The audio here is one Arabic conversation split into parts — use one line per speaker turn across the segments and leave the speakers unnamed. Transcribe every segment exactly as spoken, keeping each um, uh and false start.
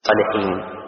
الصالحين.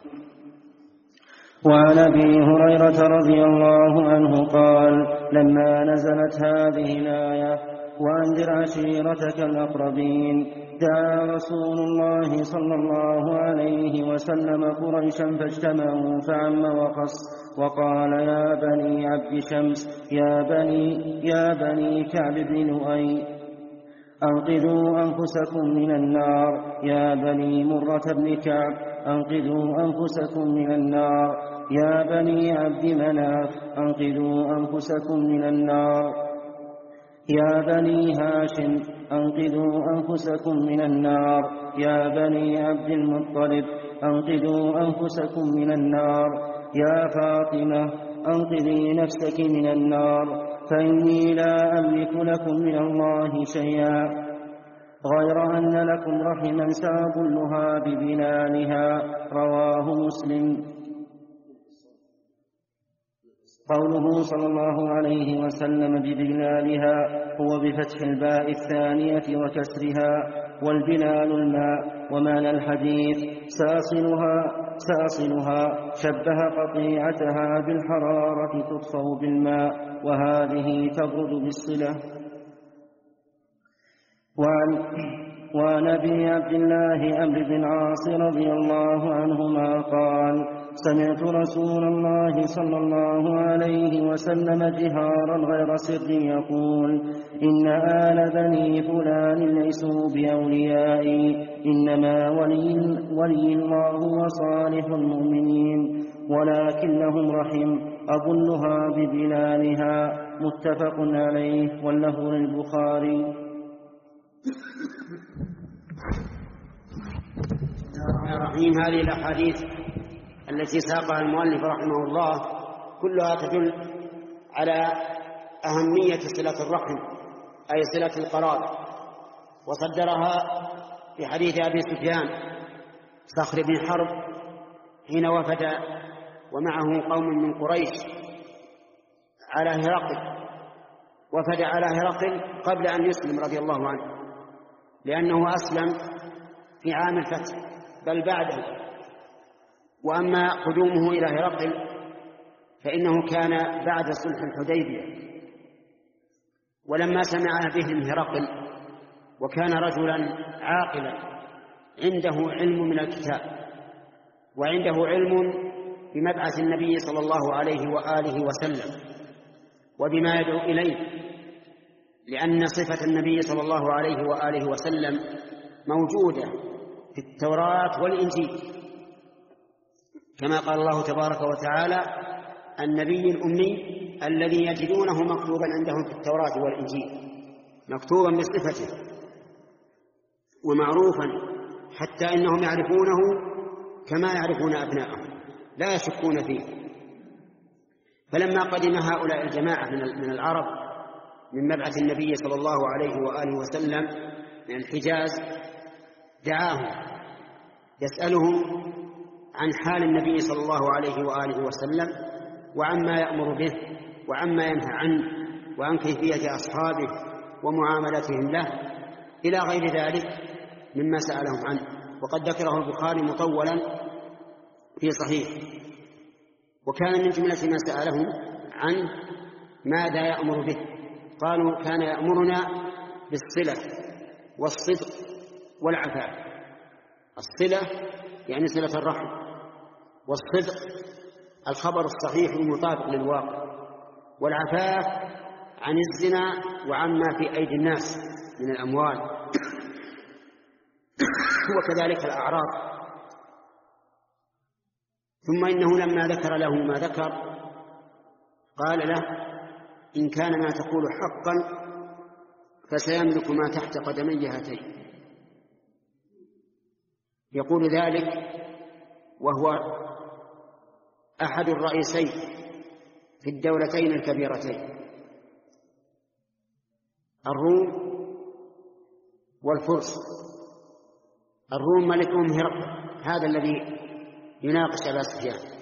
وعن أبي هريرة رضي الله عنه قال: لما نزلت هذه الآية وأنذر عشيرتك الأقربين، دعا رسول الله صلى الله عليه وسلم قريشا فاجتمعوا فعم وخص وقال: يا بني عبد شمس، يا بني, يا بني كعب بن لؤي، أنقذوا أنفسكم من النار. يا بني مرة بن كعب، أنقذوا أنفسكم من النار. يا بني عبد مناف، أنقذوا أنفسكم من النار. يا بني هاشم، أنقذوا أنفسكم من النار. يا بني عبد المطلب، أنقذوا أنفسكم من النار. يا فاطمة، أنقذي نفسك من النار، فإني لا أملك لكم من الله شيئا غير أن لكم رحما سأبلها ببلالها. رواه مسلم. قوله صلى الله عليه وسلم ببلالها هو بفتح الباء الثانية وكسرها، والبلال الماء. ومعنى الحديث ساصلها, ساصلها شبه قطيعتها بالحرارة تطفأ بالماء، وهذه تبرد بالصلة. وعن, وعن أبي عبد الله عمرو بن العاص رضي الله عنهما قال: سمعت رسول الله صلى الله عليه وسلم جهارا غير سر يقول: إن آل بني فلان ليسوا بأوليائي، إنما ولي, ولي الله وصالح المؤمنين، ولكن لهم رحم أظلها ببلالها. متفق عليه، واللفظ للبخاري.
هذه الأحاديث التي ساقها المؤلف رحمه الله كلها تدل على أهمية صلة الرحم، أي صلة القرابة، وصدرها في حديث أبي سفيان صخر بن حرب حين وفد ومعه قوم من قريش على هرقل، وفد على هرقل قبل أن يسلم رضي الله عنه، لأنه أسلم في عام الفتح بل بعده. وأما قدومه إلى هرقل فإنه كان بعد صلح الحديبية. ولما سمع بهم هرقل، وكان رجلا عاقلا عنده علم من الكتاب وعنده علم بمبعث النبي صلى الله عليه وآله وسلم وبما يدعو إليه، لأن صفة النبي صلى الله عليه وآله وسلم موجودة في التوراة والإنجيل، كما قال الله تبارك وتعالى: النبي الأمي الذي يجدونه مكتوبا عندهم في التوراة والإنجيل، مكتوبا بصفته ومعروفا حتى إنهم يعرفونه كما يعرفون أبناءهم لا يشكون فيه. فلما قدم هؤلاء الجماعة من العرب من مبعث النبي صلى الله عليه وآله وسلم من الحجاز، دعاهم يسألهم عن حال النبي صلى الله عليه وآله وسلم وعما يأمر به وعما ينهى عنه وعن كيفية أصحابه ومعاملتهم له إلى غير ذلك مما سألهم عنه. وقد ذكره البخاري مطولا في صحيح. وكان من جملة ما سألهم عنه ماذا يأمر به، قالوا: كان يأمرنا بالصلة والصدق والعفاف. الصلة يعني صلة الرحم، والصدق الخبر الصحيح المطابق للواقع، والعفاف عن الزنا وعما في أيدي الناس من الأموال وكذلك الأعراض. ثم إنه لما ذكر له ما ذكر قال له: إن كان ما تقول حقا فسيملك ما تحت قدمي هاتين. يقول ذلك وهو أحد الرئيسين في الدولتين الكبيرتين، الروم والفرس. الروم ملكهم هرقل هذا الذي يناقش أبا سفيان،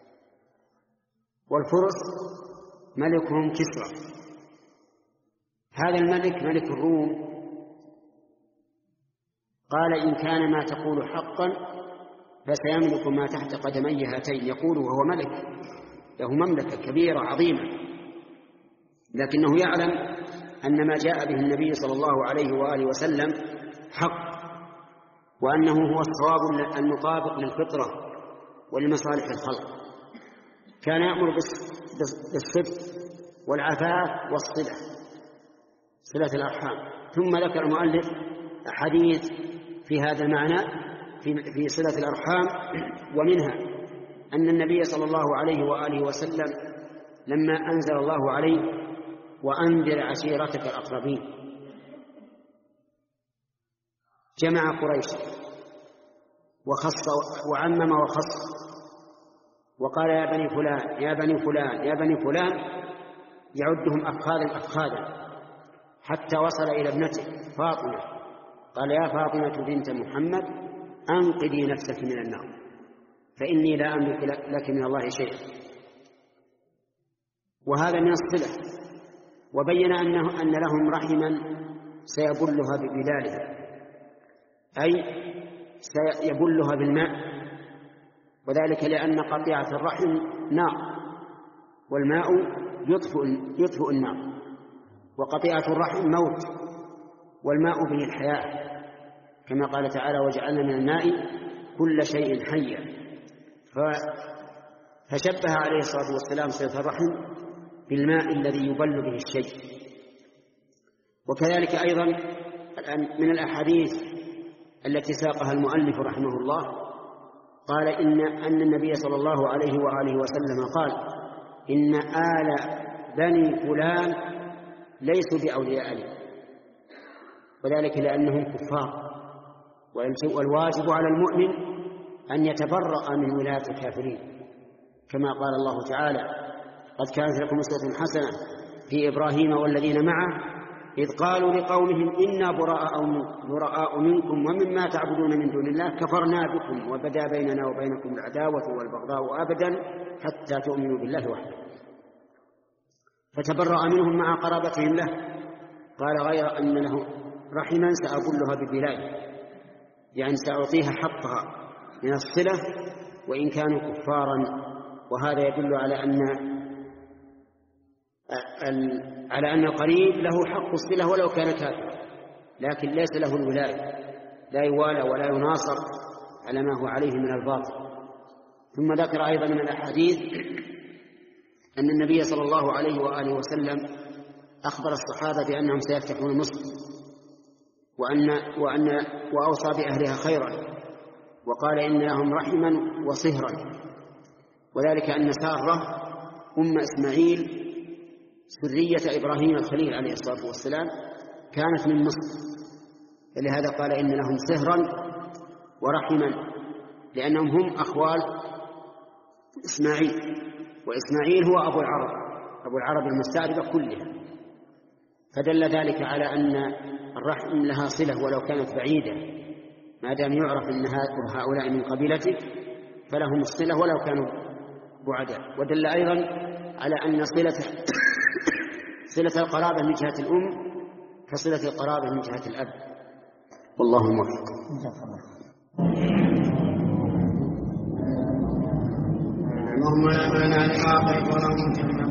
والفرس ملكهم كسرى. هذا الملك ملك الروم قال: إن كان ما تقول حقا فسيملك ما تحت قدمي هاتين. يقول وهو ملك له مملكة كبيرة عظيمة، لكنه يعلم أن ما جاء به النبي صلى الله عليه وآله وسلم حق، وأنه هو الصواب المطابق للفطرة ولمصالح الخلق. كان يأمر بالصدق والعفاف والصلة، صلة الأرحام. ثم ذكر المؤلف أحاديث في هذا المعنى في صلة الأرحام، ومنها أن النبي صلى الله عليه وآله وسلم لما أنزل الله عليه وأنذر عشيرتك الأقربين جمع قريش وخص وعمم وخص، وقال يا بني فلان يا بني فلان يا بني فلان، يعدهم أفخاذا أفخاذا حتى وصل إلى ابنته فاطمة، قال يا فاطمة بنت محمد أنقذي نفسك من النار فإني لا أملك لك من الله شيئا. وهذا من الصلة. وبين أنه أن لهم رحما سيبلها ببلالها، أي سيبلها بالماء، وذلك لأن قطيعة الرحم نار، والماء يطفئ يطفئ النار، وقطيعة الرحم موت، والماء به الحياة، كما قال تعالى وجعلنا من الماء كل شيء حي. فشبه عليه الصلاة والسلام صلة الرحم بالماء الذي يبل به الشيء. وكذلك أيضا من الأحاديث التي ساقها المؤلف رحمه الله قال إن أن النبي صلى الله عليه وآله وسلم قال إن آل بني فلان ليسوا بأولياء لي، وذلك لأنهم كفار، والواجب على المؤمن أن يتبرأ من ولاية الكافرين، كما قال الله تعالى قد كانت لكم أسوة حسنة في إبراهيم والذين معه إذ قالوا لقومهم إنا براء منكم ومما تعبدون من دون الله كفرنا بكم وبدا بيننا وبينكم العداوة والبغضاء أبدا حتى تؤمنوا بالله وحده. فتبرأ منهم مع قرابتهم له. قال غير أن له رحما سأبلها ببلاده، يعني سأعطيها حقها من الصلة وإن كانوا كفارا. وهذا يدل على أن على أن القريب له حق الصلة ولو كان كافرا، لكن ليس له الولاية، لا يوالى ولا يناصر على ما هو عليه من الباطل. ثم ذكر أيضا من الأحاديث أن النبي صلى الله عليه وآله وسلم أخبر الصحابة بأنهم سيفتحون مصر، وأن وأن وأوصى بأهلها خيرا، وقال إن لهم رحما وصهرا، وذلك أن سارة أم إسماعيل سرية إبراهيم الخليل عليه الصلاة والسلام كانت من مصر، فلهذا قال إن لهم صهرا ورحما، لأنهم هم أخوال إسماعيل، وإسماعيل هو أبو العرب أبو العرب المستعربة كلها. فدل ذلك على أن الرحم لها صلة ولو كانت بعيدة، ما دام يعرف أن هؤلاء من قبيلتك فلهم الصلة ولو كانوا بعداء. ودل أيضا على أن صلة صلة القرابة من جهة الأم كصلة القرابة من جهة الأب، والله موفق. اللهم لا مانع لما أعطيت ولا مانع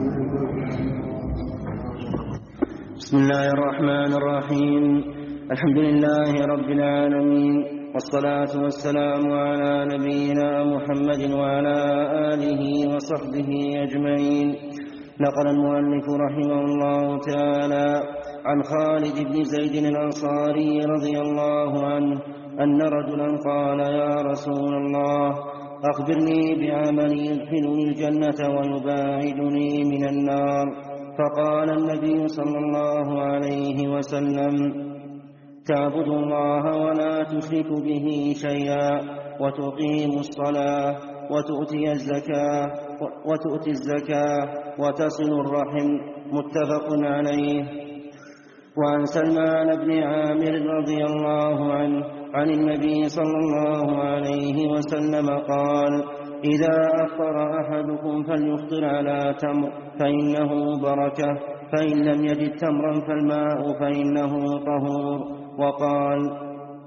بسم الله الرحمن الرحيم. الحمد لله رب العالمين، والصلاة والسلام على نبينا محمد وعلى آله وصحبه أجمعين. نقل المؤلف رحمه الله تعالى عن خالد بن زيد الأنصاري رضي الله عنه أن رجلا قال يا رسول الله أخبرني بعمل يدخلني الجنة ويباعدني من النار. فقال النبي صلى الله عليه وسلم تعبد الله ولا تشرك به شيئا وتقيم الصلاة وتؤتي الزكاة وتؤتي الزكاة وتصل الرحم. متفق عليه. وعن سلمان بن عامر رضي الله عنه عن النبي صلى الله عليه وسلم قال إذا أفطر أحدكم فليفطر على تمر فإنه بركة، فإن لم يجد تمرا فالماء فإنه طهور. وقال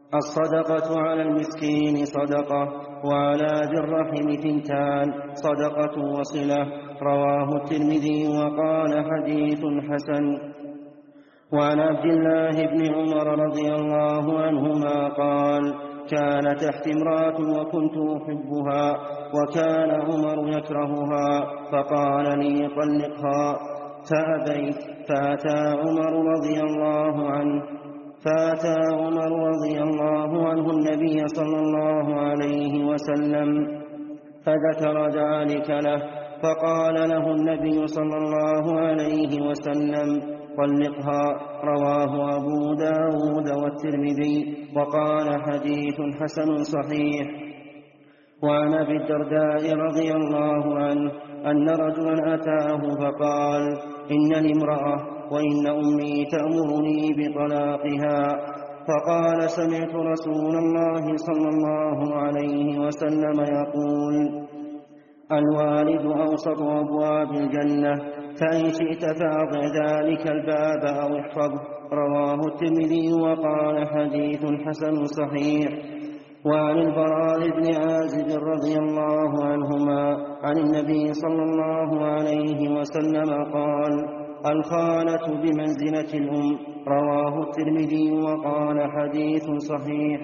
الصدقة على المسكين صدقة، وعلى ذي الرحم ثنتان صدقة وصلة. رواه الترمذي وقال حديث حسن. وعن عبد الله بن عمر رضي الله عنهما قال: كان تحت امرأة وكنت أحبها، وكان عمر يكرهها، فقال لي: طلقها، فأبيت، فأتى عمر رضي الله عنه فأتى عمر رضي الله عنه النبي صلى الله عليه وسلم فذكر ذلك له، فقال له النبي صلى الله عليه وسلم: طلقها. رواه أبو داود والترمذي وقال حديث حسن صحيح. وعن أبي الدرداء رضي الله عنه أن رجلا أتاه فقال: إنني امرأة وإن أمي تأمرني بطلاقها. فقال: سمعت رسول الله صلى الله عليه وسلم يقول: الوالد أوسط أبواب الجنة، فإن شئت فأضع ذلك الباب أو احفظه. رواه الترمذي وقال حديث حسن صحيح. وعن البراء بن عازب رضي الله عنهما عن النبي صلى الله عليه وسلم قال: الخالة بمنزلة الأم. رواه الترمذي وقال حديث صحيح.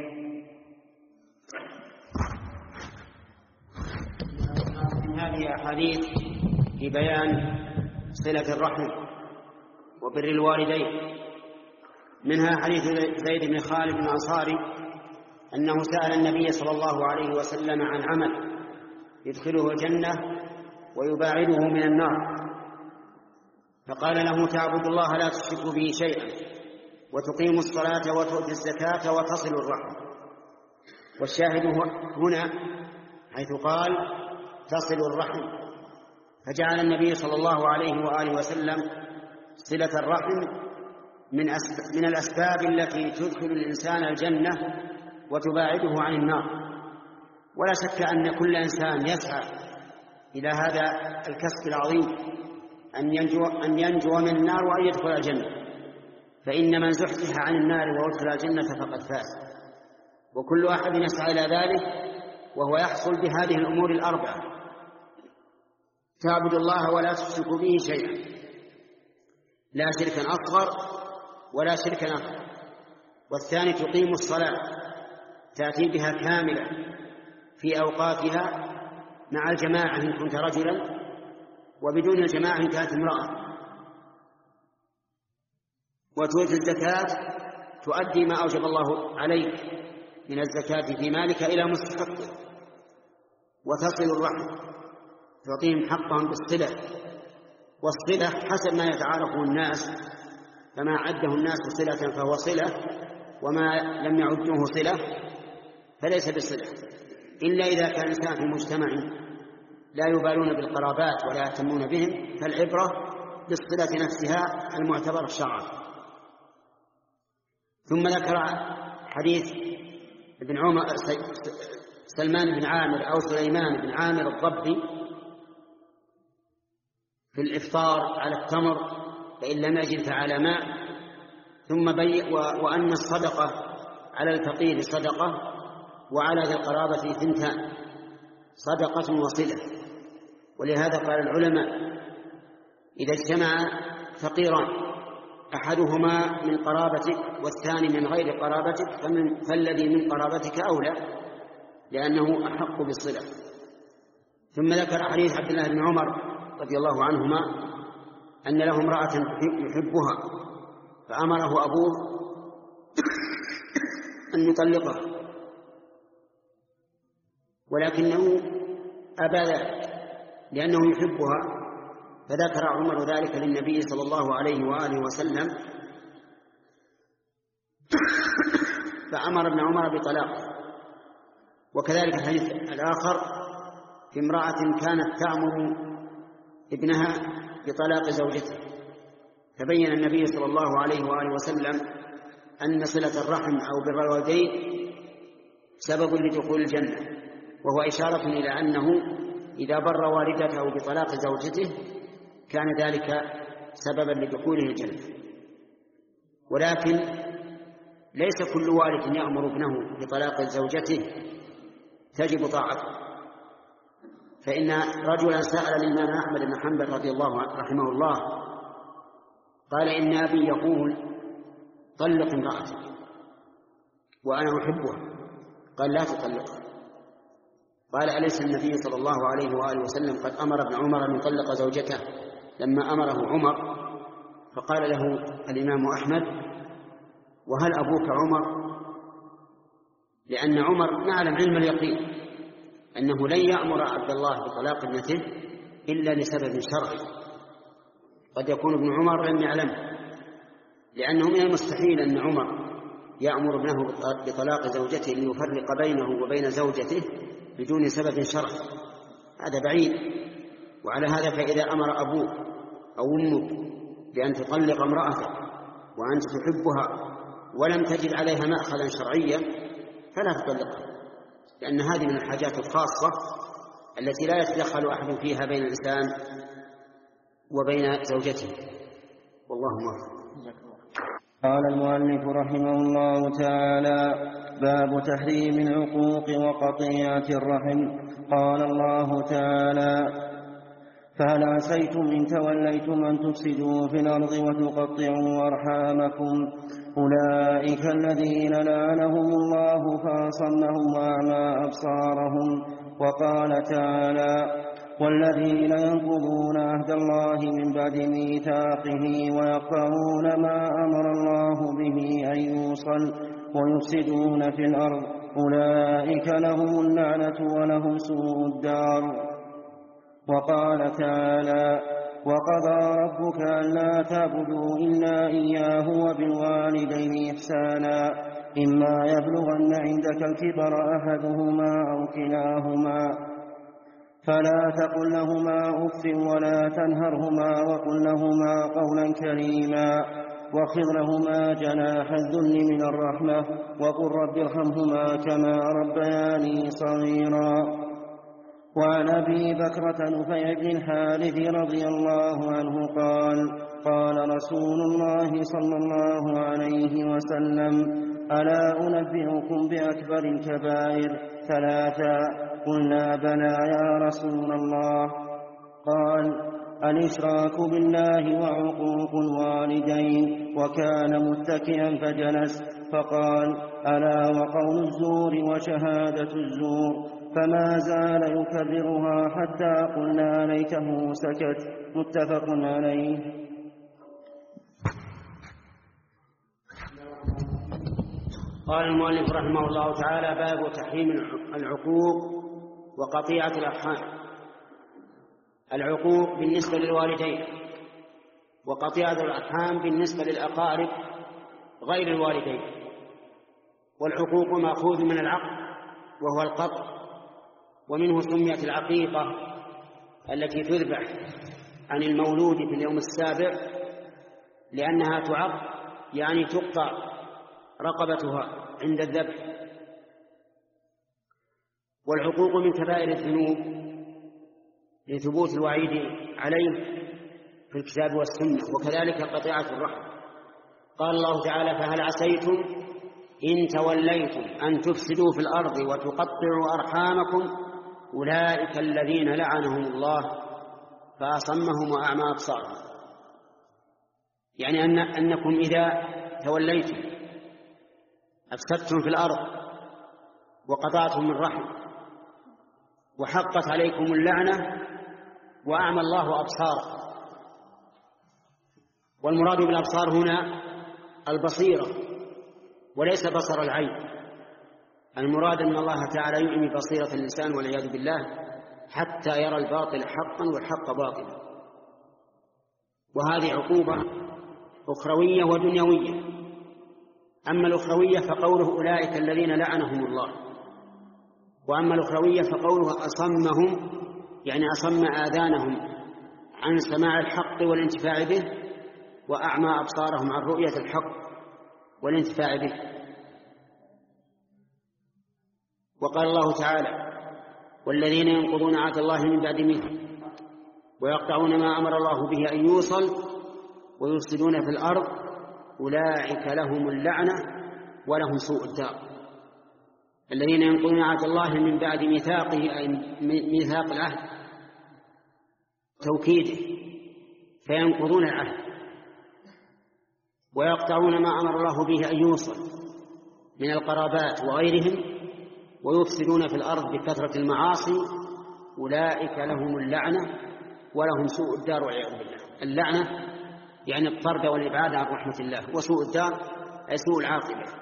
هذه أحاديث في بيان صلة الرحم وبر الوالدين. منها حديث زيد بن خالد الأنصاري أنه سأل النبي صلى الله عليه وسلم عن عمل يدخله الجنة ويباعده من النار، فقال له: تعبد الله لا تشرك به شيئا، وتقيم الصلاة وتؤتي الزكاة وتصل الرحم. والشاهد هنا حيث قال: تصل الرحم، فجعل النبي صلى الله عليه وآله وسلم صلة الرحم من, من الأسباب التي تدخل الإنسان الجنة وتباعده عن النار. ولا شك أن كل إنسان يسعى إلى هذا الكسب العظيم، أن ينجو, أن ينجو من النار وأن يدخل الجنة، فإن من زحزح عن النار وأدخل الجنة فقد فاز. وكل أحد يسعى إلى ذلك وهو يحصل بهذه الأمور الأربعة: تعبد الله ولا تشرك به شيئا، لا شركا أصغر ولا شركا أكبر. والثاني تقيم الصلاة، تأتي بها كاملة في أوقاتها مع الجماعة إن كنت رجلا، وبدون الجماعة إن كانت امرأة. وتؤتي الزكاة، تؤدي ما أوجب الله عليك من الزكاة في مالك إلى مستحقه. وتصل الرحم، تعطيهم حقهم بالصلة. والصلة حسب ما يتعارفه الناس، فما عده الناس صلة فهو صلة، وما لم يعدوه صلة فليس بصلة، إلا إذا كان الإنسان في مجتمع لا يبالون بالقرابات ولا يهتمون بهم، فالعبرة بالصلة نفسها المعتبر شرعا. ثم ذكر حديث ابن عمر سلمان بن عامر أو سليمان بن عامر الضبي في الإفطار على التمر فإن لم يجد فعلى ماء. ثم بي وأن الصدقة على الفقير صدقة، وعلى ذي القرابة ثنتان صدقة وصلة. ولهذا قال العلماء: إذا اجتمع فقيران أحدهما من قرابتك والثاني من غير قرابتك فالذي من قرابتك أولى، لأنه أحق بالصلة. ثم ذكر حديث عبد الله بن عمر رضي الله عنهما أن له امرأة يحبها، فأمره أبوه أن يطلقها، ولكنه أبى ذلك لأنه يحبها. فذكر عمر ذلك للنبي صلى الله عليه وآله وسلم، فأمر ابن عمر بطلاقه. وكذلك الحديث الآخر في امرأة كانت تأمر ابنها بطلاق زوجته، فبين النبي صلى الله عليه وآله وسلم أن صلة الرحم أو بر الوالدين سبب لدخول الجنة، وهو إشارة إلى أنه إذا بر والدته بطلاق زوجته كان ذلك سببا لدخوله الجنة. ولكن ليس كل والد يأمر ابنه بطلاق زوجته تجب طاعته. فإن رجلا سأل الإمام أحمد بن حنبل رضي الله عنه رحمه الله قال إن أبي يقول طلق امرأتك وأنا أحبها، قال لا تطلقها. قال أليس النبي صلى الله عليه وآله وسلم قد أمر ابن عمر أن يطلق زوجته لما أمره عمر؟ فقال له الإمام أحمد وهل أبوك عمر؟ لأن عمر نعلم علم اليقين أنه لن يأمر عبد الله بطلاق ابنته إلا لسبب شرعي، قد يكون ابن عمر لم يعلمه، لأنه من المستحيل أن عمر يأمر ابنه بطلاق زوجته ليفرق بينه وبين زوجته بدون سبب شرعي، هذا بعيد. وعلى هذا فإذا أمر أبوك أو أمك بأن تطلق امرأتك وأنت تحبها ولم تجد عليها مأخذا شرعيا فلا تطلقها، لأن هذه من الحاجات الخاصة التي لا يتدخل أحد فيها بين الإنسان وبين زوجته، والله موفق.
قال المؤلف رحمه الله تعالى: باب تحريم العقوق وقطيعة الرحم. قال الله تعالى: فهل عسيتم إن توليتم أن تفسدوا في الأرض وتقطعوا أرحامكم أولئك الذين لعنهم الله فأصمهم وأعمى أبصارهم. وقال تعالى: والذين ينقضون عهد الله من بعد ميثاقه ويقطعون ما أمر الله به أن يوصل ويفسدون في الأرض أولئك لهم اللعنة ولهم سوء الدار. وقال تعالى: وقضى ربك ألا تعبدوا إلا إياه وبالوالدين إحسانا إما يبلغن عندك الكبر أحدهما أو كلاهما فلا تقل لهما أف ولا تنهرهما وقل لهما قولا كريما واخفض لهما جناح الذل من الرحمة وقل رب ارحمهما كما ربياني صغيرا. وعن أبي بكرة نفيع بن الحارث رضي الله عنه قال: قال رسول الله صلى الله عليه وسلم: ألا أنبئكم بأكبر الكبائر ثلاثا؟ قلنا: بلى يا رسول الله. قال: الإشراك بالله وعقوق الوالدين. وكان متكئا فجلس فقال: ألا وقول الزور وشهادة الزور. فما زال يكررها حتى قلنا ليته سكت. متفق عليه.
قال المؤلف رحمه الله تعالى: باب تحريم العقوق وقطيعة الأرحام. العقوق بالنسبة للوالدين، وقطيعة الأرحام بالنسبة للأقارب غير الوالدين. والعقوق مأخوذ من العقل وهو القطع، ومنه سميت العقيقة التي تذبح عن المولود في اليوم السابع، لأنها تعق يعني تقطع رقبتها عند الذبح. والعقوق من كبائر الذنوب لثبوت الوعيد عليه في الكتاب والسنة، وكذلك قطيعة الرحم. قال الله تعالى: فهل عسيتم إن توليتم أن تفسدوا في الأرض وتقطعوا أرحامكم أولئك الذين لعنهم الله فأصمهم وأعمى أبصارهم. يعني أن أنكم إذا توليتم أفسدتم في الأرض وقطعتم الرحم وحقت عليكم اللعنة وأعمى الله أبصاركم. والمراد بالأبصار هنا البصيرة وليس بصر العين. المراد أن الله تعالى يعمي بصيرة الإنسان والعياذ بالله حتى يرى الباطل حقا والحق باطلا. وهذه عقوبة أخروية ودنيوية. أما الأخروية فقوله أولئك الذين لعنهم الله، وأما الأخروية فقوله أصمهم يعني أصم آذانهم عن سماع الحق والانتفاع به، وأعمى أبصارهم عن رؤية الحق والانتفاع به. وقال الله تعالى: والذين ينقضون عهد الله من بعد ميثاقه ويقطعون ما أمر الله به أن يوصل ويفسدون في الأرض أولئك لهم اللعنة ولهم سوء الدار. الذين ينقضون عهد الله من بعد ميثاقه أي ميثاق العهد توكيده فينقضون العهد ويقطعون ما أمر الله به أن يوصل من القرابات وغيرهم ويفسدون في الأرض بكثرة المعاصي أولئك لهم اللعنة ولهم سوء الدار والعياذ بالله. اللعنة يعني الطرد والإبعاد عن رحمة الله، وسوء الدار أي سوء العاقبة.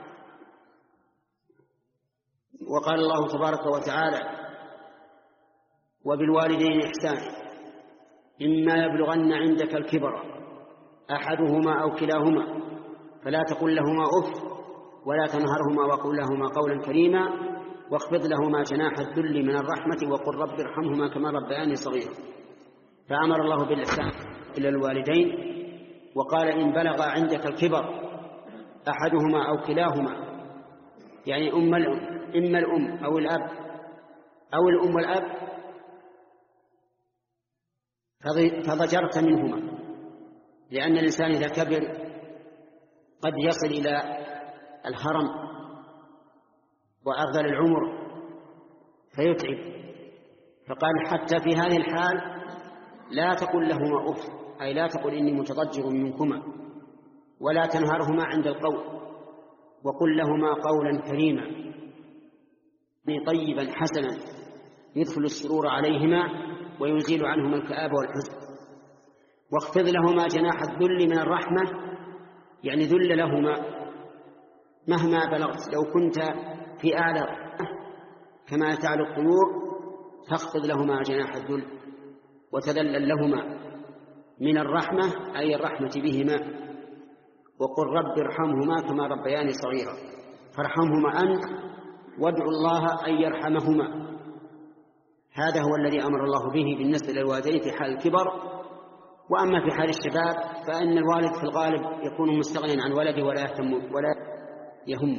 وقال الله تبارك وتعالى وبالوالدين إحسانا إما يبلغن عندك الكبر أحدهما أو كلاهما فلا تقل لهما أف ولا تنهرهما وقل لهما قولا كريما واخفض لهما جناح الذل من الرحمة وقل رب ارحمهما كما ربياني صغيرا. فأمر الله بالإحسان إلى الوالدين وقال إن بلغ عندك الكبر أحدهما أو كلاهما يعني أم الأم إما الأم أو الأب أو الأم والأب فضجرت منهما، لأن الإنسان إذا كبر قد يصل إلى الهرم وأرذل العمر فيتعب، فقال حتى في هذه الحال لا تقل لهما أف أي لا تقل إني متضجر منكما ولا تنهرهما عند القول وقل لهما قولا كريما طيبا حسنا يدخل السرور عليهما ويزيل عنهما الكآبة والحزن. واخفض لهما جناح الذل من الرحمة يعني ذل لهما مهما بلغت، لو كنت في أعلى كما تعلو الطيور تخفض لهما جناح الذل وتذلل لهما من الرحمة أي الرحمة بهما. وقل رب ارحمهما كما ربياني صغيرا، فارحمهما أنت وادعوا الله أن يرحمهما. هذا هو الذي أمر الله به بالنسبة للوالدين في حال الكبر. وأما في حال الشباب فإن الوالد في الغالب يكون مستغنيا عن ولده ولا يهتم ولا يهم.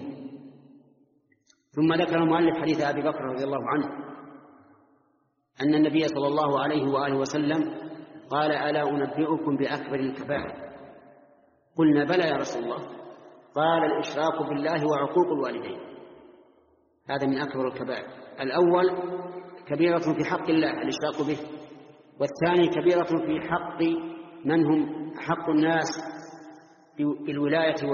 ثم ذكر المؤلف حديث أبي بكر رضي الله عنه أن النبي صلى الله عليه وآله وسلم قال ألا أنبئكم بأكبر الكبائر؟ قلنا بلى يا رسول الله. قال الإشراك بالله وعقوق الوالدين، هذا من أكبر الكبائر. الأول كبيرة في حق الله الإشراك به، والثاني كبيرة في حق من هم حق الناس بالولاية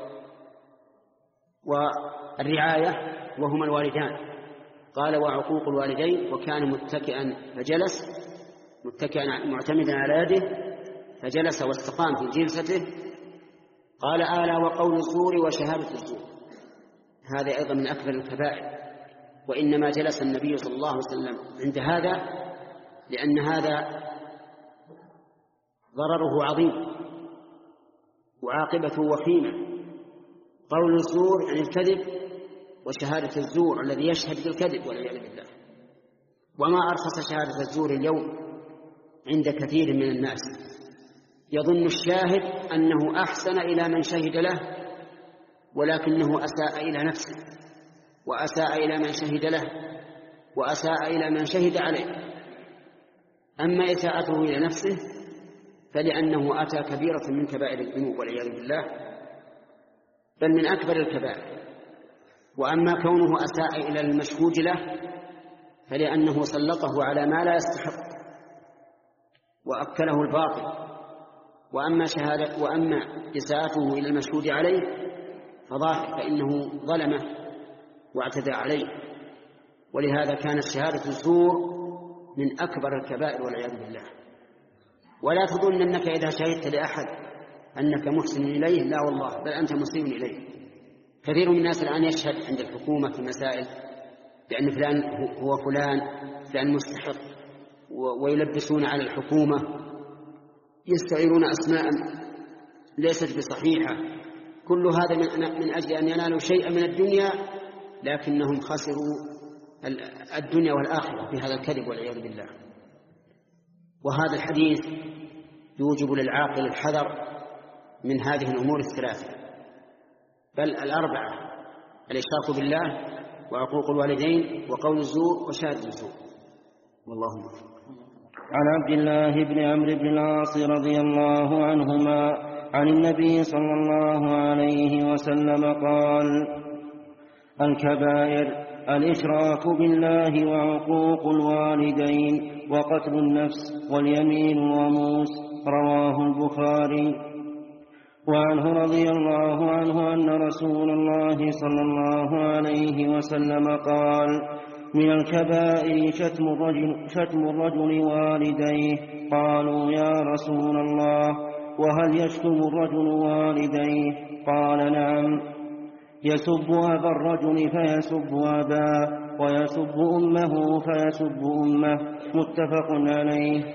والرعاية وهما الوالدان. قال وعقوق الوالدين وكان متكئا فجلس متكئا معتمدا على يده فجلس واستقام في جلسته. قال آلا وقول الزور وشهادة الزور، هذا أيضا من أكبر الكبائر. وإنما جلس النبي صلى الله عليه وسلم عند هذا لأن هذا ضرره عظيم وعاقبته وخيمة. قول الزور يعني الكذب، وشهادة الزور الذي يشهد بالكذب والعياذ بالله. وما أرخص شهادة الزور اليوم عند كثير من الناس، يظن الشاهد أنه أحسن إلى من شهد له ولكنه أساء إلى نفسه وأساء إلى من شهد له وأساء إلى من شهد عليه. أما إساءته إلى نفسه فلأنه أتى كبيرة من كبائر الذنوب والعياذ بالله، بل من أكبر الكبائر. وأما كونه أساء إلى المشهود له فلأنه سلطه على ما لا يستحق وأكله الباطل. وأما شهادة وأما إساءته إلى المشهود عليه فظاهر فإنه ظلمه واعتدى عليه. ولهذا كانت شهادة الزور من أكبر الكبائر والعياذ بالله. ولا تظن أنك إذا شهدت لأحد أنك محسن إليه، لا والله، بل أنت مسيء إليه. كثير من الناس الآن يشهد عند الحكومة في مسائل بأن فلان هو فلان فلان مستحق، ويلبسون على الحكومة، يستعيرون أسماء ليست بصحيحة. كل هذا من أجل أن ينالوا شيئا من الدنيا، لكنهم خسروا الدنيا والآخرة في هذا الكذب والعياذ بالله. وهذا الحديث يوجب للعاقل الحذر من هذه الأمور الثلاثة، بل الأربعة: الإشراك بالله وعقوق الوالدين وقول الزور وشهادة الزور. والله موفق.
عن عبد الله بن عمرو بن العاص رضي الله عنهما عن النبي صلى الله عليه وسلم قال: الكبائر: الإشراك بالله وعقوق الوالدين وقتل النفس واليمين الغموس. رواه البخاري. وعنه رضي الله عنه أن رسول الله صلى الله عليه وسلم قال: من الكبائر شتم الرجل, شتم الرجل والديه. قالوا: يا رسول الله، وهل يشتم الرجل والديه؟ قال: نعم، يسب أبا الرجل فيسب أباه، ويسب أمه فيسب أمه. متفق عليه.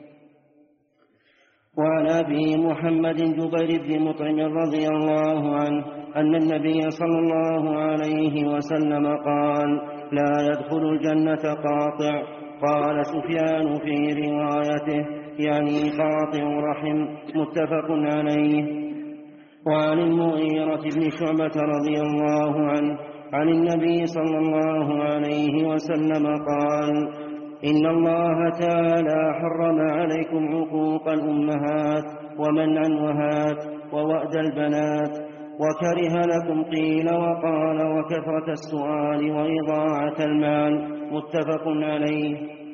وعن أبي محمد جبير بن مطعم رضي الله عنه أن النبي صلى الله عليه وسلم قال: لا يدخل الجنة قاطع. قال سفيان في روايته: يعني قاطع رحم. متفق عليه. وعن المغيرة بن شعبة رضي الله عنه عن النبي صلى الله عليه وسلم قال: إن الله تعالى حرم عليكم عقوق الأمهات ومنع الوهات ووأد البنات، وكره لكم قيل وقال وكثرة السؤال وإضاعة المال. متفق عليه.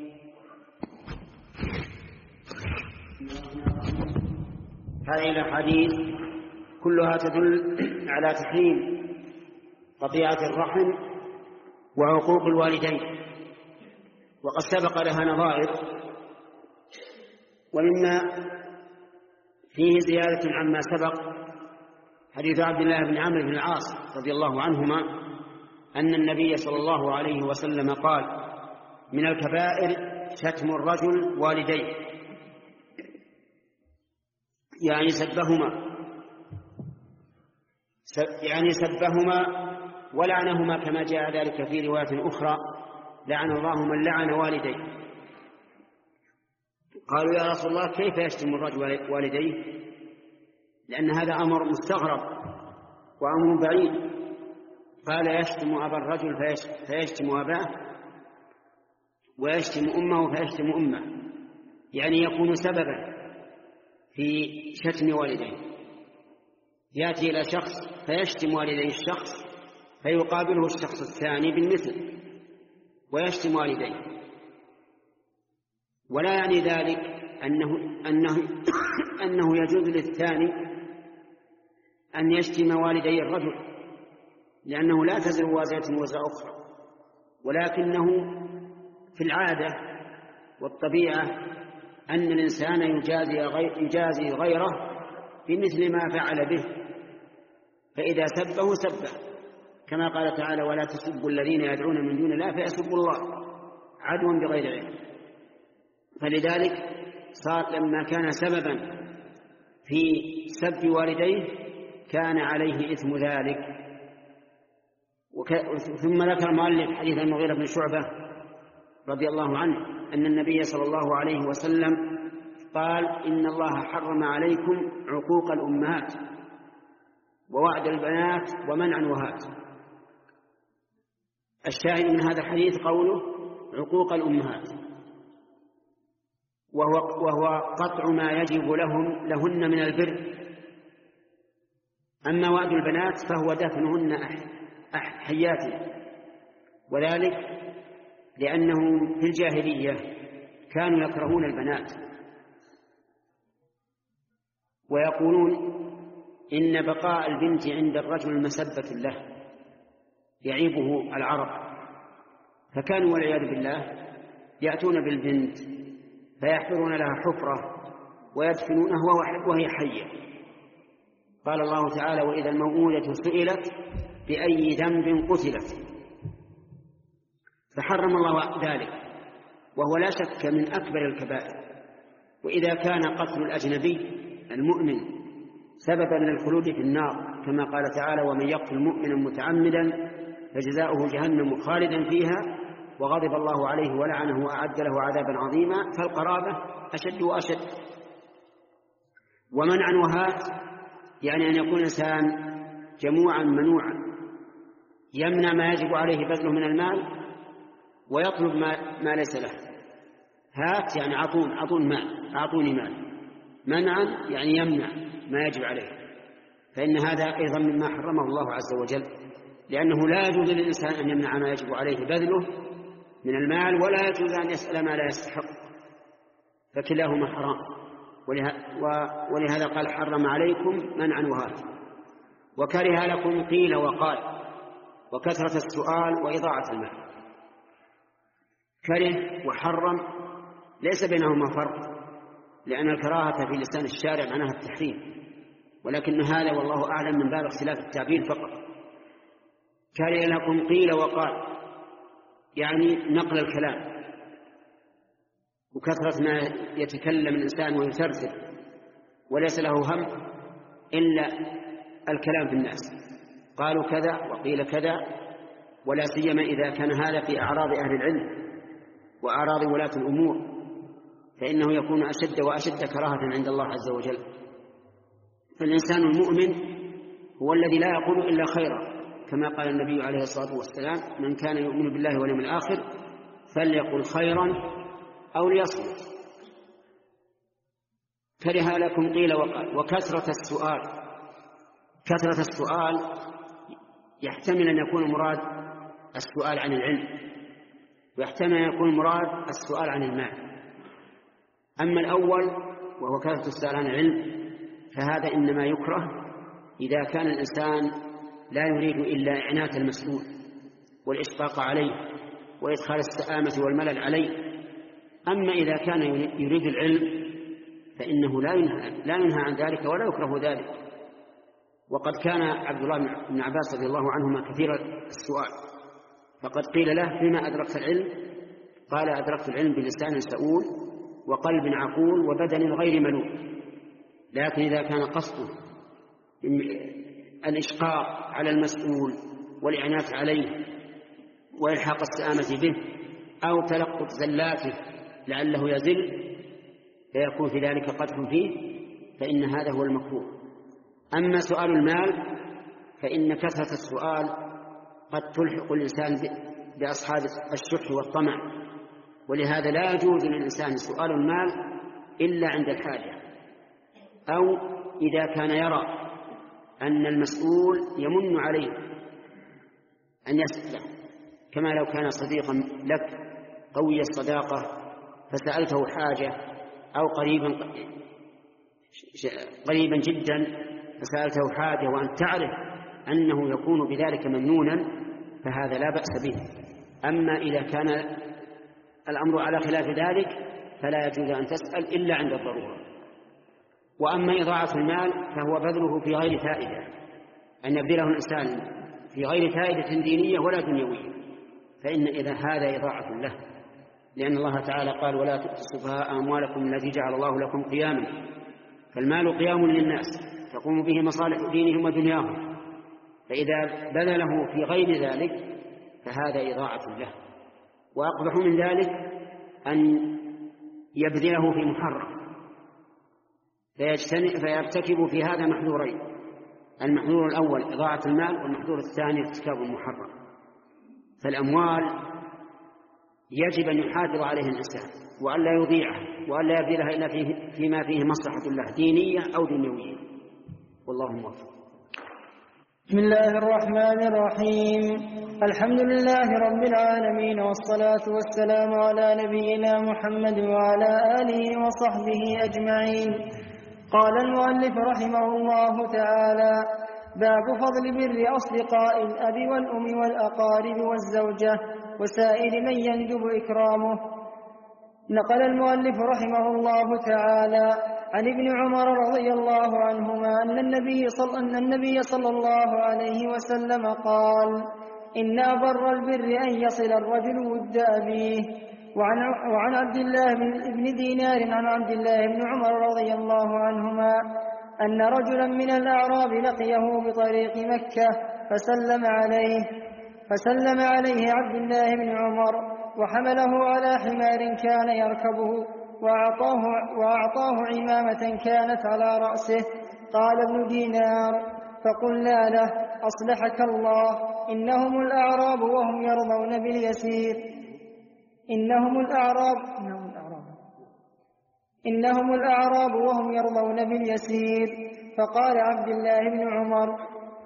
هذه الأحاديث كلها تدل على تحريم قطيعة الرحم وعقوق الوالدين، وقد سبق لها نظائر، ومما فيه زيادة عما سبق حديث عبد الله بن عمرو بن العاص رضي الله عنهما أن النبي صلى الله عليه وسلم قال: من الكبائر شتم الرجل والديه، يعني سبهما يعني سبهما ولعنهما، كما جاء ذلك في رواية أخرى: لعن الله من لعن والديه. قالوا: يا رسول الله، كيف يشتم الرجل والديه؟ لأن هذا أمر مستغرب وأمر بعيد. قال: يشتم أبا الرجل فيشتم أباه، ويشتم أمه فيشتم أمه، يعني يكون سببا في شتم والديه. يأتي إلى شخص فيشتم والديه الشخص، فيقابله الشخص الثاني بالمثل ويشتم والديه، ولا يعني ذلك أنه, أنه, أنه يجوز للثاني أن يشتم والدي الرجل، لأنه لا تزر وازرة وزر أخرى، ولكنه في العادة والطبيعة أن الإنسان يجازي غيره بمثل ما فعل به، فإذا سبه سبه، كما قال تعالى: ولا تسبوا الذين يدعون من دون الله فيسبوا الله عدوا بغير علم. فلذلك صار لما كان سببا في سب والديه كان عليه إثم ذلك. ثم ذكر المؤلف حديث المغيرة بن شعبة رضي الله عنه أن النبي صلى الله عليه وسلم قال: إن الله حرم عليكم عقوق الأمهات ووعد البنات ومنع الوهات. الشاهد من هذا الحديث قوله عقوق الأمهات، وهو, وهو قطع ما يجب لهم لهن من البر. أما وعد البنات فهو دفنهن حيات، وذلك لأنهم في الجاهلية كانوا يكرهون البنات، ويقولون إن بقاء البنت عند الرجل مسبة له يعيبه العرب، فكانوا والعياذ بالله يأتون بالبنت فيحفرون لها حفرة ويدفنونها وهي حية. قال الله تعالى: وإذا الموءودة سئلت بأي ذنب قتلت. فحرم الله ذلك، وهو لا شك من أكبر الكبائر. وإذا كان قتل الأجنبي المؤمن سببا للخلود في النار، كما قال تعالى: ومن يقتل مؤمنا متعمدا فجزاؤه جهنم خالدا فيها وغضب الله عليه ولعنه وأعد له عذابا عظيما، فالقرابة أشد وأشد. ومنعا وهات يعني أن يكون إنسان جموعا منوعا يمنع ما يجب عليه بذله من المال ويطلب ما, ما ليس له. هات يعني عطون عطون مال أعطوني مال. منعا يعني يمنع ما يجب عليه، فإن هذا أيضا مما حرمه الله عز وجل. لأنه لا يجوز للإنسان أن يمنع ما يجب عليه بذله من المال، ولا يجوز أن يسأل ما لا يستحق، فكلاهما حرام. ولهذا قال حرم عليكم منعا وهات، وكره لكم قيل وقال وكثرة السؤال وإضاعة المال. كره وحرم ليس بينهما فرق، لأن الكراهة في لسان الشارع معناها التحريم، ولكن هذا والله أعلم من باب اختلاف التعبير فقط. كره لكم قيل وقال يعني نقل الكلام وكثرة ما يتكلم الإنسان ويثرثر وليس له هم إلا الكلام في الناس، قالوا كذا وقيل كذا، ولا سيما إذا كان هذا في أعراض أهل العلم وأعراض ولاة الأمور، فإنه يكون أشد وأشد كراهة عند الله عز وجل. فالإنسان المؤمن هو الذي لا يقول إلا خيرا، كما قال النبي عليه الصلاة والسلام: من كان يؤمن بالله واليوم الآخر فليقل خيرا أو ليصمت. كره لكم قيل وقال وكثرة السؤال. كثرة السؤال يحتمل أن يكون مراد السؤال عن العلم، ويحتمل أن يكون مراد السؤال عن المال. أما الأول وهو كثرة السؤال عن العلم فهذا إنما يكره إذا كان الإنسان لا يريد إلا إعنات المسؤول والإشفاق عليه وإدخال السآمة والملل عليه. أما إذا كان يريد العلم فإنه لا ينهى, لا ينهى عن ذلك ولا يكره ذلك. وقد كان عبد الله بن عباس رضي الله عنهما كثير السؤال، فقد قيل له: فيما أدركت العلم؟ قال: أدركت العلم بلسان سؤول وقلب عقول وبدن غير ملول. لكن إذا كان قصده الإشقاق على المسؤول والإعنات عليه وإلحاق السآمة به أو تلقط زلاته لعله يزل فيكون في ذلك قدح فيه، فإن هذا هو المكروه. أما سؤال المال فإن كثرة السؤال قد تلحق الإنسان بأصحاب الشح والطمع، ولهذا لا يجوز للإنسان سؤال المال إلا عند الحاجة، أو إذا كان يرى أن المسؤول يمن عليه أن يسأله، كما لو كان صديقا لك قوي الصداقة فسألته حاجة، أو قريبا قريبا جدا فسألته حاجة وأن تعرف أنه يكون بذلك ممنونا فهذا لا بأس به. أما إذا كان الأمر على خلاف ذلك فلا يجوز أن تسأل إلا عند الضرورة. وأما إضاعة المال فهو بذله في غير فائدة، أن يبذله الإنسان في غير فائدة دينية ولا دنيوية، فإن إذا هذا إضاعة له، لأن الله تعالى قال: ولا تؤتوا السفهاء أموالكم التي جعل الله لكم قياما. فالمال قيام للناس تقوم به مصالح دينهم ودنياهم، فإذا بذله في غير ذلك فهذا إضاعة له. وأقبح من ذلك أن يبذله في محرم فيرتكب في هذا محذورين: المحذور الأول إضاعة المال، والمحذور الثاني ارتكاب المحرم. فالأموال يجب أن يحافظ عليه الإنسان وأن لا يضيعه وأن لا يبذلها إلا فيه فيما فيه مصلحة له دينية أو دنيوية، والله موفق.
بسم الله الرحمن الرحيم. الحمد لله رب العالمين، والصلاة والسلام على نبينا محمد وعلى آله وصحبه أجمعين. قال المؤلف رحمه الله تعالى: باب فضل بر أصدقاء الأب والأم والأقارب والزوجة وسائر من يندب إكرامه. نقل المؤلف رحمه الله تعالى عن ابن عمر رضي الله عنهما أن النبي صلى, أن النبي صلى الله عليه وسلم قال: إن أبر البر أن يصل الرجل ود أبيه. وعن, وعن عبد الله بن دينار عن عبد الله بن عمر رضي الله عنهما أن رجلا من الأعراب لقيه بطريق مكة فسلم عليه فسلم عليه عبد الله بن عمر وحمله على حمار كان يركبه وأعطاه, وأعطاه عمامة كانت على رأسه. قال ابن دينار: فقلنا له: أصلحك الله، إنهم الأعراب وهم يرضون باليسير إنهم الأعراب إنهم الأعراب إنهم الأعراب وهم يرضون باليسير. فقال عبد الله بن عمر: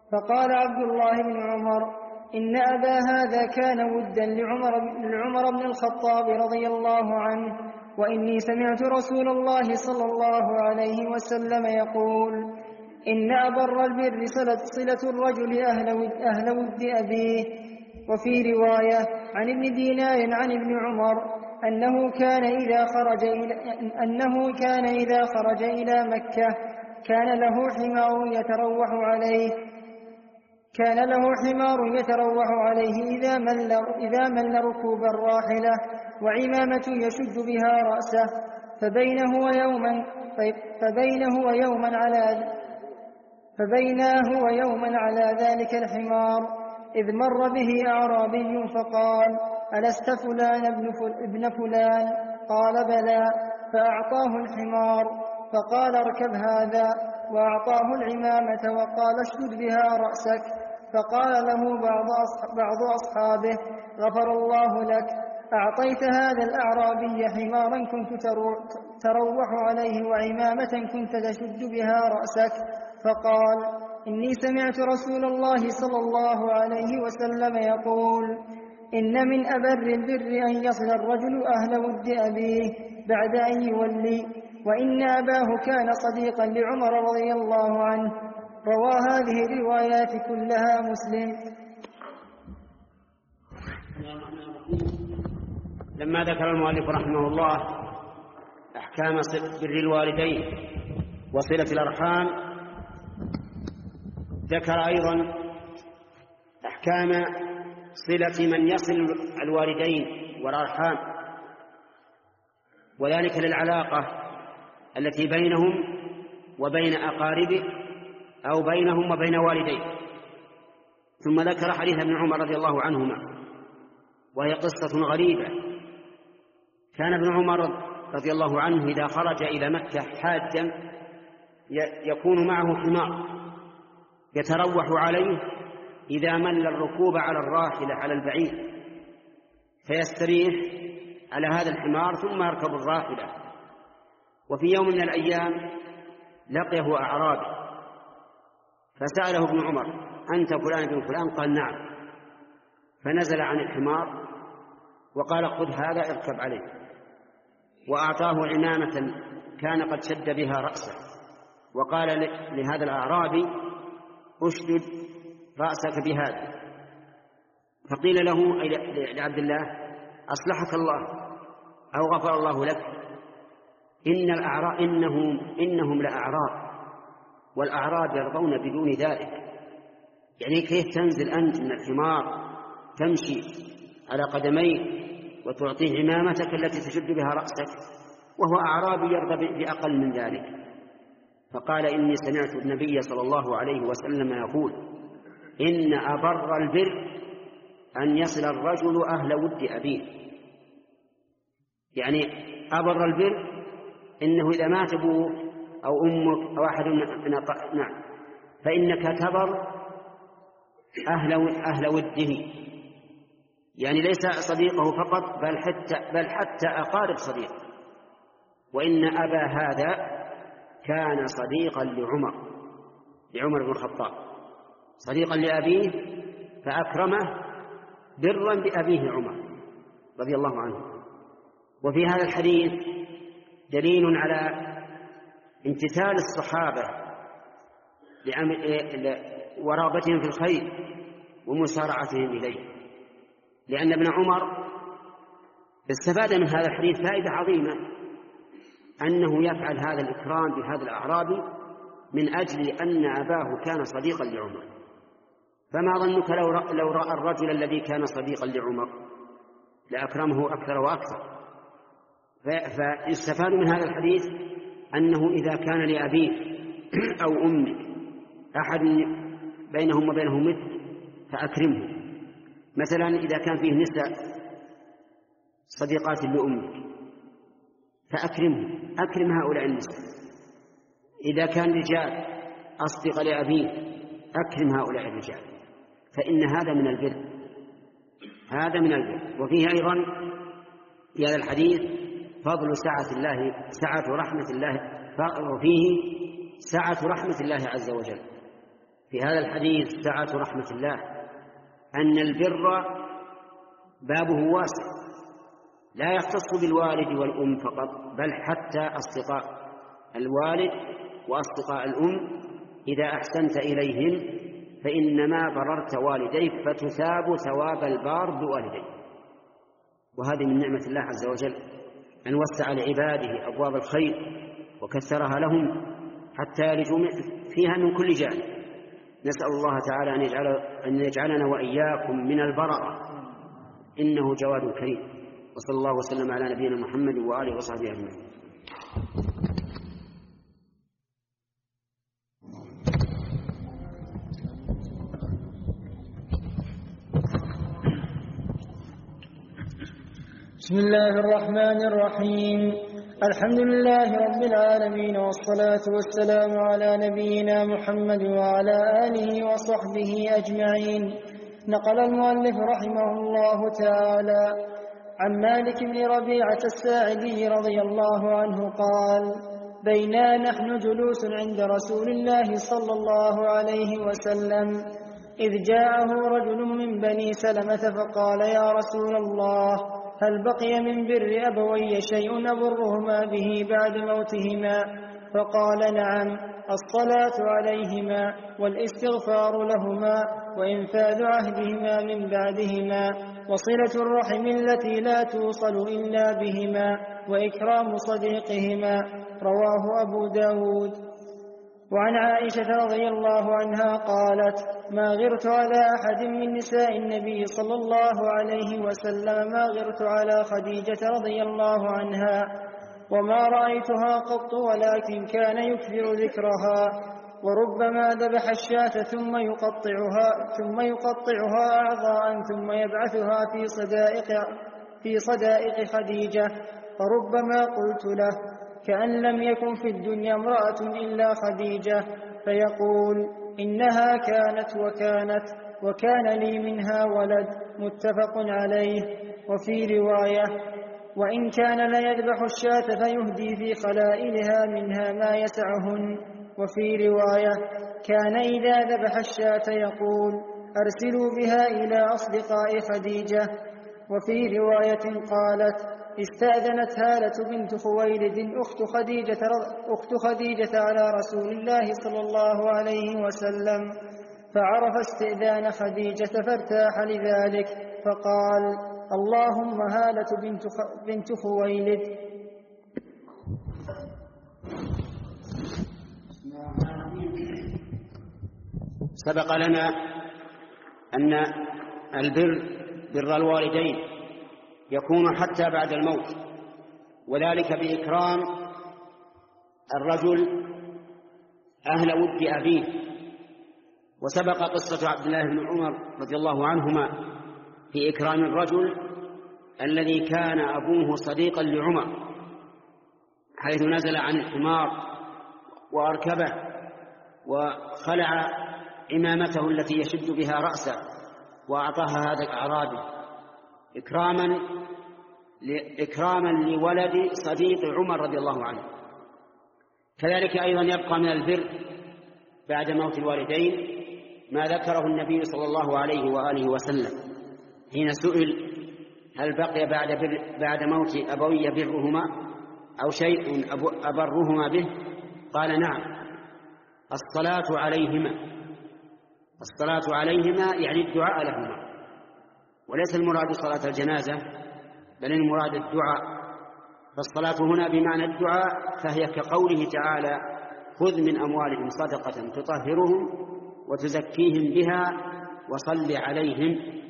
فقال عبد الله بن عمر: إن أبا هذا كان ودا لعمر, لعمر بن الخطاب رضي الله عنه، وإني سمعت رسول الله صلى الله عليه وسلم يقول: إن أبر البر صلة الرجل أهل ود, أهل ود أبيه. وفي رواية عن ابن دينار عن ابن عمر أنه كان إذا خرج إلى, أنه كان إذا خرج إلى مكة كان له حمار يتروح عليه كان له حمار يتروح عليه إذا مل, إذا مل ركوب الراحلة، وعمامة يشد بها رأسه، فبينه ويوما فبينه ويوما على فبينه ويوما على ذلك الحمار إذ مر به أعرابي فقال: ألست فلان ابن فلان؟ قال: بلى. فأعطاه الحمار فقال: اركب هذا، وأعطاه العمامة وقال: اشدد بها رأسك. فقال له بعض أصحابه: غفر الله لك، أعطيت هذا الأعرابي حمارا كنت تروح عليه وعمامة كنت تشد بها رأسك. فقال: إني سمعت رسول الله صلى الله عليه وسلم يقول: إن من أبر البر أن يصل الرجل أهل ود أبيه بعد أن يولي. وإن أباه كان صديقا لعمر رضي الله عنه. روى هذه الروايات كلها مسلم.
لما ذكر المؤلف رحمه الله أحكام بر الوالدين وصلة الأرحام، ذكر أيضا أحكام صلة من يصل الوالدين والأرحام، وذلك للعلاقة التي بينهم وبين أقاربه أو بينهم وبين والديه. ثم ذكر حديث ابن عمر رضي الله عنهما، وهي قصة غريبة. كان ابن عمر رضي الله عنه إذا خرج إلى مكة حاجا يكون معه حمار يتروح عليه إذا مل الركوب على الراحلة على البعير، فيستريح على هذا الحمار ثم يركب الراحلة. وفي يوم من الأيام لقيه أعرابي فسأله ابن عمر: أنت فلان بن فلان؟ قال: نعم. فنزل عن الحمار وقال: خذ هذا اركب عليه، وأعطاه عمامة كان قد شد بها رأسه، وقال لهذا الأعرابي: أشدد رأسك بهذا. فقيل له أي لعبد الله: أصلحك الله أو غفر الله لك، إن الأعراب إنهم, إنهم لأعراب، والأعراب يرضون بدون ذلك. يعني كيف تنزل أنت من الحمار تمشي على قدميك وتعطيه عمامتك التي تشد بها رأسك وهو أعرابي يرضى بأقل من ذلك؟ فقال: إني سمعت النبي صلى الله عليه وسلم يقول: إن أبر البر أن يصل الرجل أهل ود أبيه. يعني أبر البر إنه إذا مات أبوك أو أمك أو أحد من نعم فإنك تبر أهل أهل وده، يعني ليس صديقه فقط بل حتى بل حتى أقارب صديق. وإن أبا هذا كان صديقا لعمر لعمر بن الخطاب، صديقا لأبيه فأكرمه برا بأبيه عمر رضي الله عنه. وفي هذا الحديث دليل على امتثال الصحابة ورغبتهم في الخير ومسارعتهم إليه، لأن ابن عمر استفاد من هذا الحديث فائدة عظيمة، أنه يفعل هذا الإكرام بهذا الأعرابي من أجل أن أباه كان صديقا لعمر. فما ظنك لو رأى الرجل الذي كان صديقا لعمر لأكرمه أكثر وأكثر؟ فاستفاد من هذا الحديث أنه إذا كان لأبيه أو أمك أحد بينهم وبينهم مثل فأكرمه. مثلا إذا كان فيه نساء صديقات لأمك فأكرمه، أكرم هؤلاء النساء. إذا كان رجال أصدق لأبيه أكرم هؤلاء الرجال، فإن هذا من البر، هذا من البر. وفيه أيضا في هذا الحديث فضل سعة الله سعة رحمة الله، وفيه سعة رحمة الله عز وجل، في هذا الحديث سعة رحمة الله، أن البر بابه واسع لا يختص بالوالد والأم فقط، بل حتى أصدقاء الوالد وأصدقاء الأم إذا أحسنت إليهم فإنما بررت والديك فتثاب ثواب البار بوالديك. وهذه من نعمة الله عز وجل أن وسع لعباده أبواب الخير وكثرها لهم حتى يلجوا فيها من كل جانب. نسأل الله تعالى أن, يجعل أن يجعلنا وإياكم من البررة، إنه جواد كريم. وصلى الله وسلم على نبينا محمد وآله وصحبه أجمعين.
بسم الله الرحمن الرحيم. الحمد لله رب العالمين، والصلاة والسلام على نبينا محمد وعلى آله وصحبه أجمعين. نقل المؤلف رحمه الله تعالى عن مالك بن ربيعة الساعدي رضي الله عنه قال: بينا نحن جلوس عند رسول الله صلى الله عليه وسلم إذ جاءه رجل من بني سلمة فقال: يا رسول الله، هل بقي من بر أبوي شيء أبرهما به بعد موتهما؟ فقال: نعم، الصلاة عليهما والاستغفار لهما وإنفاذ عهدهما من بعدهما وصلة الرحم التي لا توصل إلا بهما وإكرام صديقهما. رواه أبو داود. وعن عائشة رضي الله عنها قالت: ما غرت على أحد من نساء النبي صلى الله عليه وسلم ما غرت على خديجة رضي الله عنها، وما رأيتها قط ولكن كان يكثر ذكرها، وربما ذبح الشاة ثم يقطعها ثم يقطعها أعضاء ثم يبعثها في صدائق في صدائق خديجة. فربما قلت له: كأن لم يكن في الدنيا امرأة إلا خديجة، فيقول: إنها كانت وكانت وكان لي منها ولد. متفق عليه. وفي رواية: وإن كان ليذبح الشاة فيهدي في خلائلها منها ما يسعهن. وفي رواية: كان إذا ذبح الشاة يقول: أرسلوا بها إلى أصدقاء خديجة. وفي رواية قالت: استأذنت هالة بنت خويلد أخت خديجة, أخت خديجة على رسول الله صلى الله عليه وسلم، فعرف استئذان خديجة فارتاح لذلك، فقال: اللهم هالة بنت, بنت خويلد.
سبق لنا أن البر بر الوالدين يكون حتى بعد الموت، وذلك بإكرام الرجل أهل ود أبيه. وسبق قصة عبد الله بن عمر رضي الله عنهما في إكرام الرجل الذي كان أبوه صديقا لعمر، حيث نزل عن الحمار وأركبه وخلع عمامته التي يشد بها رأسه وأعطاها هذا الأعرابي إكراما إكراما لولد صديق عمر رضي الله عنه. كذلك أيضا يبقى من البر بعد موت الوالدين ما ذكره النبي صلى الله عليه وآله وسلم حين سئل: هل بقي بعد, بر بعد موت أبوي برهما أو شيء أبرهما به؟ قال: نعم، الصلاة عليهما. الصلاة عليهما يعني الدعاء لهما، وليس المراد صلاة الجنازة، بل المراد الدعاء. فالصلاة هنا بمعنى الدعاء، فهي كقوله تعالى: خذ من أموالهم صدقة تطهرهم وتزكيهم بها وصل عليهم.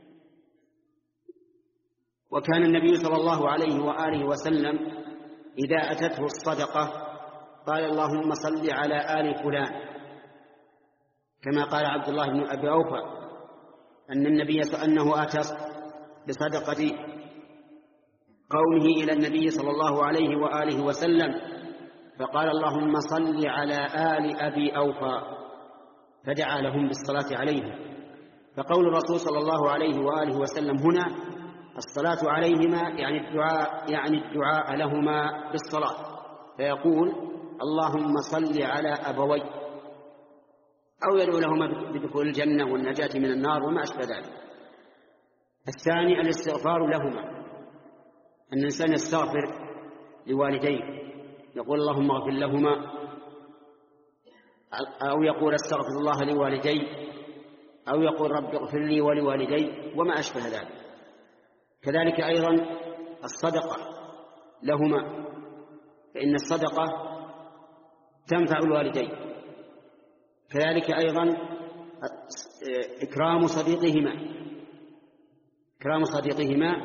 وكان النبي صلى الله عليه وآله وسلم إذا أتته الصدقة قال: اللهم صل على آل فلان، كما قال عبد الله بن أبي أوفى أن النبي أنه أتى بصدقة قومه إلى النبي صلى الله عليه وآله وسلم فقال: اللهم صل على آل أبي أوفى، فدعا لهم بالصلاة عليهم. فقول الرسول صلى الله عليه وآله وسلم هنا الصلاة عليهما يعني الدعاء, يعني الدعاء لهما بالصلاة، فيقول: اللهم صل على أبوي أو يدعو لهما بدخول الجنة والنجاة من النار وما أشبه ذلك. الثاني الاستغفار لهما، أن الإنسان يستغفر لوالديه، يقول اللهم اغفر لهما، أو يقول استغفر الله لوالدي، أو يقول رب اغفر لي ولوالدي وما أشبه ذلك. كذلك أيضا الصدقة لهما، فإن الصدقة تنفع الوالدين. كذلك أيضا إكرام صديقهما، إكرام صديقهما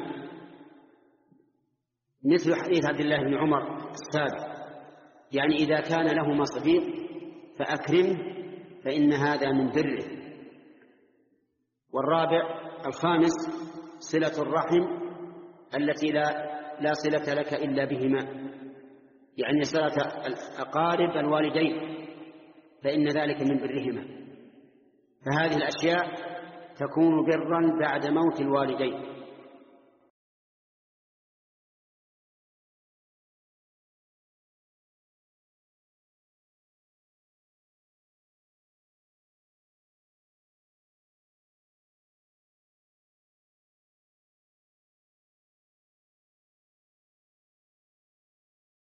مثل حديث عبد الله بن عمر السابق، يعني إذا كان لهما صديق فأكرمه فإن هذا من بره. والرابع الخامس صلة الرحم التي لا لا صلة لك إلا بهما، يعني صلة الأقارب الوالدين، فإن ذلك من برهما. فهذه الأشياء تكون برا بعد موت الوالدين.